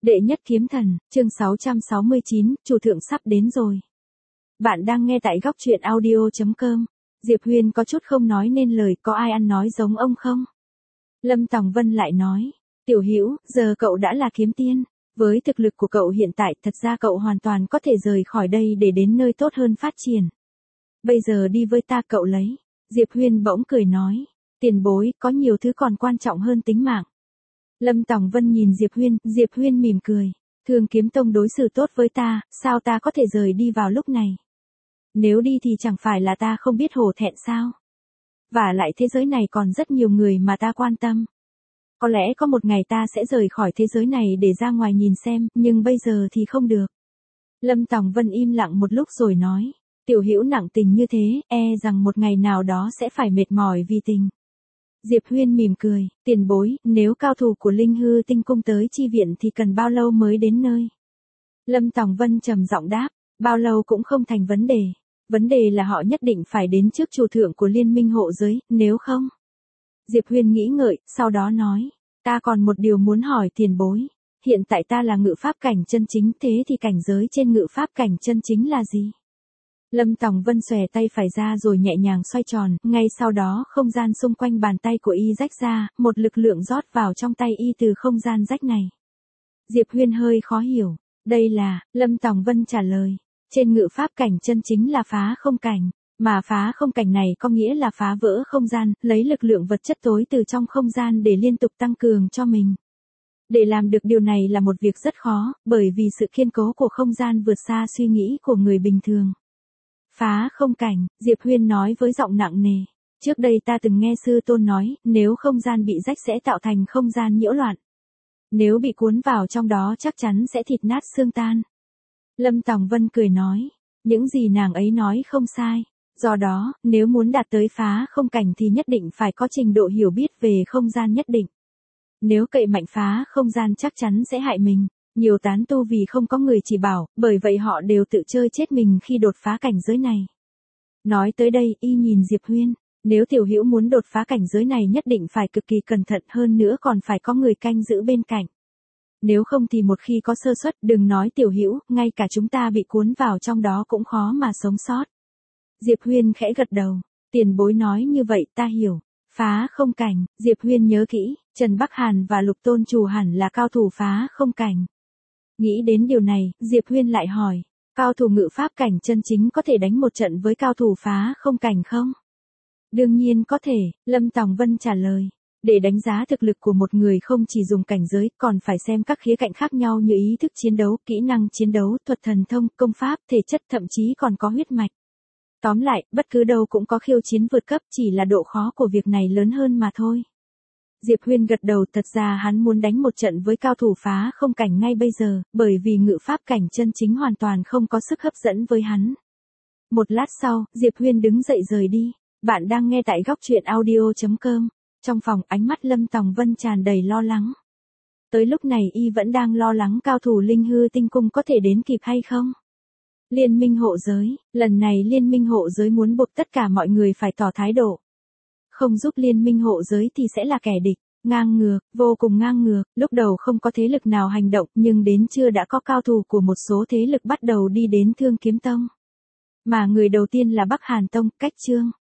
Đệ nhất kiếm thần, chương 669, chủ thượng sắp đến rồi. Bạn đang nghe tại góc truyện audio.com. Diệp Huyên có chút không nói nên lời, có ai ăn nói giống ông không? Lâm Tòng Vân lại nói, Tiểu Hữu, giờ cậu đã là kiếm tiên. Với thực lực của cậu hiện tại, thật ra cậu hoàn toàn có thể rời khỏi đây để đến nơi tốt hơn phát triển. Bây giờ đi với ta cậu lấy. Diệp Huyên bỗng cười nói, tiền bối, có nhiều thứ còn quan trọng hơn tính mạng. Lâm Tòng Vân nhìn Diệp Huyên mỉm cười. Thương Kiếm Tông đối xử tốt với ta, sao ta có thể rời đi vào lúc này? Nếu đi thì chẳng phải là ta không biết hổ thẹn sao? Và lại thế giới này còn rất nhiều người mà ta quan tâm. Có lẽ có một ngày ta sẽ rời khỏi thế giới này để ra ngoài nhìn xem, nhưng bây giờ thì không được. Lâm Tòng Vân im lặng một lúc rồi nói, Tiểu Hữu nặng tình như thế, rằng một ngày nào đó sẽ phải mệt mỏi vì tình. Diệp Huyên mỉm cười, tiền bối, nếu cao thủ của Linh Hư Tinh Cung tới chi viện thì cần bao lâu mới đến nơi? Lâm Tòng Vân trầm giọng đáp, bao lâu cũng không thành vấn đề. Vấn đề là họ nhất định phải đến trước chủ thượng của Liên minh hộ giới, nếu không. Diệp Huyên nghĩ ngợi, sau đó nói, ta còn một điều muốn hỏi tiền bối. Hiện tại ta là ngự pháp cảnh chân chính, thế thì cảnh giới trên ngự pháp cảnh chân chính là gì? Lâm Tòng Vân xòe tay phải ra rồi nhẹ nhàng xoay tròn, ngay sau đó không gian xung quanh bàn tay của y rách ra, một lực lượng rót vào trong tay y từ không gian rách này. Diệp Huyên hơi khó hiểu, đây là, Lâm Tòng Vân trả lời, trên ngự pháp cảnh chân chính là phá không cảnh, mà phá không cảnh này có nghĩa là phá vỡ không gian, lấy lực lượng vật chất tối từ trong không gian để liên tục tăng cường cho mình. Để làm được điều này là một việc rất khó, bởi vì sự kiên cố của không gian vượt xa suy nghĩ của người bình thường. Phá không cảnh, Diệp Huyên nói với giọng nặng nề. Trước đây ta từng nghe sư tôn nói, nếu không gian bị rách sẽ tạo thành không gian nhiễu loạn. Nếu bị cuốn vào trong đó chắc chắn sẽ thịt nát xương tan. Lâm Tòng Vân cười nói, những gì nàng ấy nói không sai. Do đó, nếu muốn đạt tới phá không cảnh thì nhất định phải có trình độ hiểu biết về không gian nhất định. Nếu cậy mạnh phá không gian chắc chắn sẽ hại mình. Nhiều tán tu vì không có người chỉ bảo, bởi vậy họ đều tự chơi chết mình khi đột phá cảnh giới này. Nói tới đây, y nhìn Diệp Huyên, nếu Tiểu Hữu muốn đột phá cảnh giới này nhất định phải cực kỳ cẩn thận, hơn nữa còn phải có người canh giữ bên cạnh. Nếu không thì một khi có sơ suất, đừng nói Tiểu Hữu, ngay cả chúng ta bị cuốn vào trong đó cũng khó mà sống sót. Diệp Huyên khẽ gật đầu, tiền bối nói như vậy ta hiểu. Phá không cảnh, Diệp Huyên nhớ kỹ, Trần Bắc Hàn và Lục Tôn Chủ hẳn là cao thủ phá không cảnh. Nghĩ đến điều này, Diệp Huyên lại hỏi, cao thủ ngự pháp cảnh chân chính có thể đánh một trận với cao thủ phá không cảnh không? Đương nhiên có thể, Lâm Tòng Vân trả lời. Để đánh giá thực lực của một người không chỉ dùng cảnh giới, còn phải xem các khía cạnh khác nhau như ý thức chiến đấu, kỹ năng chiến đấu, thuật thần thông, công pháp, thể chất, thậm chí còn có huyết mạch. Tóm lại, bất cứ đâu cũng có khiêu chiến vượt cấp, chỉ là độ khó của việc này lớn hơn mà thôi. Diệp Huyên gật đầu, thật ra hắn muốn đánh một trận với cao thủ phá không cảnh ngay bây giờ, bởi vì ngự pháp cảnh chân chính hoàn toàn không có sức hấp dẫn với hắn. Một lát sau, Diệp Huyên đứng dậy rời đi. Bạn đang nghe tại góc truyện audio.com. Trong phòng, ánh mắt Lâm Tòng Vân tràn đầy lo lắng. Tới lúc này y vẫn đang lo lắng cao thủ Linh Hư Tinh Cung có thể đến kịp hay không. Liên minh hộ giới, lần này liên minh hộ giới muốn buộc tất cả mọi người phải tỏ thái độ. Không giúp liên minh hộ giới thì sẽ là kẻ địch, ngang ngược, vô cùng ngang ngược, lúc đầu không có thế lực nào hành động nhưng đến trưa đã có cao thủ của một số thế lực bắt đầu đi đến Thương Kiếm Tông. Mà người đầu tiên là Bắc Hàn Tông, Cách Trương.